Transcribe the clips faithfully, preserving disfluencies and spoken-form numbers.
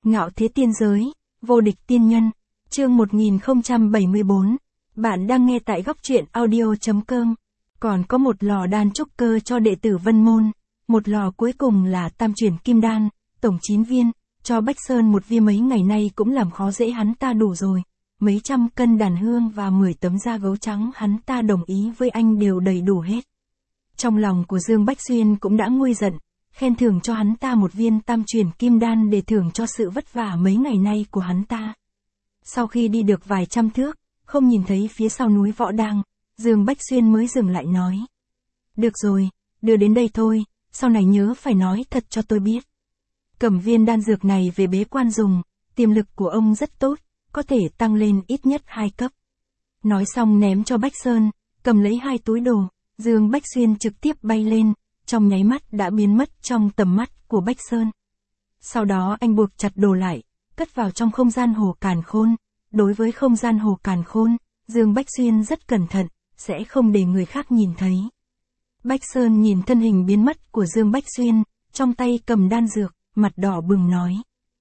Ngạo thế tiên giới, vô địch tiên nhân, chương một nghìn không trăm bảy mươi bốn. Bạn đang nghe tại góc truyện audio.com. Còn có một lò đan trúc cơ cho đệ tử Vân Môn, một lò cuối cùng là tam chuyển kim đan, tổng chín viên, cho Bách Sơn một viên mấy ngày nay cũng làm khó dễ hắn ta đủ rồi. Mấy trăm cân đàn hương và mười tấm da gấu trắng hắn ta đồng ý với anh đều đầy đủ hết. Trong lòng của Dương Bách Xuyên cũng đã nguôi giận, khen thưởng cho hắn ta một viên tam chuyển kim đan để thưởng cho sự vất vả mấy ngày nay của hắn ta. Sau khi đi được vài trăm thước, không nhìn thấy phía sau núi Võ Đang, Dương Bách Xuyên mới dừng lại nói. Được rồi, đưa đến đây thôi, sau này nhớ phải nói thật cho tôi biết. Cầm viên đan dược này về bế quan dùng, tiềm lực của ông rất tốt, có thể tăng lên ít nhất hai cấp. Nói xong ném cho Bách Sơn, cầm lấy hai túi đồ, Dương Bách Xuyên trực tiếp bay lên, trong nháy mắt đã biến mất trong tầm mắt của Bách Sơn. Sau đó anh buộc chặt đồ lại, cất vào trong không gian hồ càn khôn. Đối với không gian hồ càn khôn, Dương Bách Xuyên rất cẩn thận, sẽ không để người khác nhìn thấy. Bách Sơn nhìn thân hình biến mất của Dương Bách Xuyên, trong tay cầm đan dược, mặt đỏ bừng nói.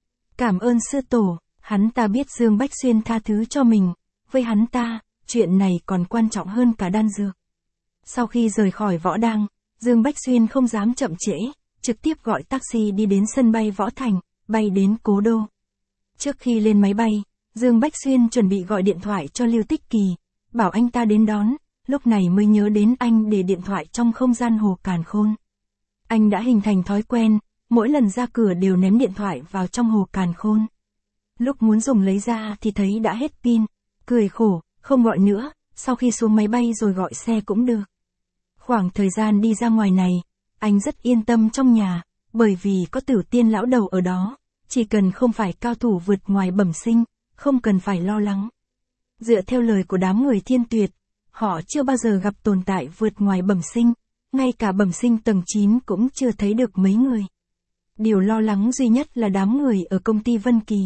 Cảm ơn sư tổ, hắn ta biết Dương Bách Xuyên tha thứ cho mình, với hắn ta, chuyện này còn quan trọng hơn cả đan dược. Sau khi rời khỏi Võ Đang, Dương Bách Xuyên không dám chậm trễ, trực tiếp gọi taxi đi đến sân bay Võ Thành, bay đến Cố Đô. Trước khi lên máy bay, Dương Bách Xuyên chuẩn bị gọi điện thoại cho Lưu Tích Kỳ, bảo anh ta đến đón, lúc này mới nhớ đến anh để điện thoại trong không gian hồ càn khôn. Anh đã hình thành thói quen, mỗi lần ra cửa đều ném điện thoại vào trong hồ càn khôn. Lúc muốn dùng lấy ra thì thấy đã hết pin, cười khổ, không gọi nữa, sau khi xuống máy bay rồi gọi xe cũng được. Khoảng thời gian đi ra ngoài này, anh rất yên tâm trong nhà, bởi vì có Tử Tiên lão đầu ở đó, chỉ cần không phải cao thủ vượt ngoài bẩm sinh, không cần phải lo lắng. Dựa theo lời của đám người Thiên Tuyệt, họ chưa bao giờ gặp tồn tại vượt ngoài bẩm sinh, ngay cả bẩm sinh tầng chín cũng chưa thấy được mấy người. Điều lo lắng duy nhất là đám người ở công ty Vân Kỳ.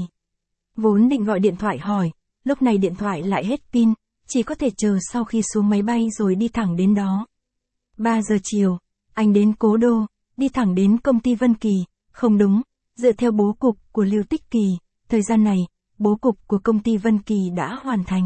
Vốn định gọi điện thoại hỏi, lúc này điện thoại lại hết pin, chỉ có thể chờ sau khi xuống máy bay rồi đi thẳng đến đó. ba giờ chiều, anh đến Cố Đô, đi thẳng đến công ty Vân Kỳ, không đúng, dựa theo bố cục của Lưu Tích Kỳ, thời gian này, bố cục của công ty Vân Kỳ đã hoàn thành.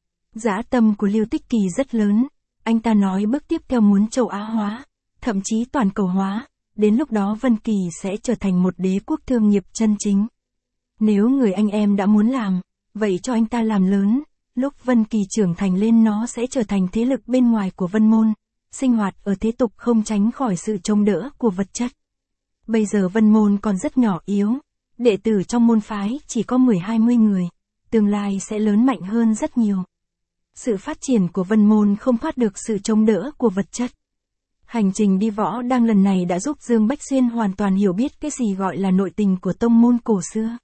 Dã tâm của Lưu Tích Kỳ rất lớn, anh ta nói bước tiếp theo muốn châu Á hóa, thậm chí toàn cầu hóa, đến lúc đó Vân Kỳ sẽ trở thành một đế quốc thương nghiệp chân chính. Nếu người anh em đã muốn làm, vậy cho anh ta làm lớn, lúc Vân Kỳ trưởng thành lên nó sẽ trở thành thế lực bên ngoài của Vân Môn, sinh hoạt ở thế tục không tránh khỏi sự chống đỡ của vật chất. Bây giờ Vân Môn còn rất nhỏ yếu, đệ tử trong môn phái chỉ có mười hai mươi người, tương lai sẽ lớn mạnh hơn rất nhiều. Sự phát triển của Vân Môn không thoát được sự chống đỡ của vật chất. Hành trình đi Võ Đang lần này đã giúp Dương Bách Xuyên hoàn toàn hiểu biết cái gì gọi là nội tình của tông môn cổ xưa.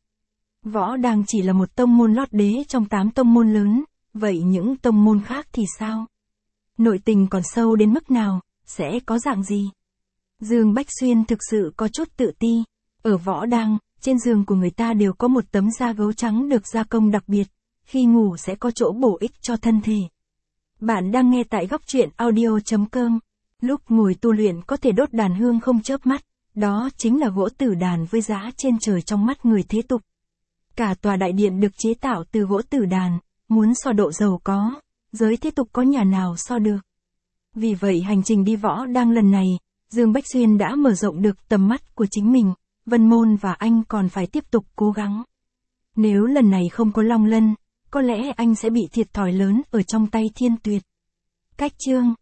Võ Đang chỉ là một tông môn lót đế trong tám tông môn lớn, vậy những tông môn khác thì sao? Nội tình còn sâu đến mức nào, sẽ có dạng gì? Dương Bách Xuyên thực sự có chút tự ti. Ở Võ Đang, trên giường của người ta đều có một tấm da gấu trắng được gia công đặc biệt, khi ngủ sẽ có chỗ bổ ích cho thân thể. Bạn đang nghe tại góc truyện audio.com. Lúc ngồi tu luyện có thể đốt đàn hương không chớp mắt, đó chính là gỗ tử đàn với giá trên trời trong mắt người thế tục. Cả tòa đại điện được chế tạo từ gỗ tử đàn, muốn so độ giàu có, giới thế tục có nhà nào so được. Vì vậy hành trình đi Võ Đang lần này, Dương Bách Xuyên đã mở rộng được tầm mắt của chính mình, Vân Môn và anh còn phải tiếp tục cố gắng. Nếu lần này không có Long Lân, có lẽ anh sẽ bị thiệt thòi lớn ở trong tay Thiên Tuyệt. Cách chương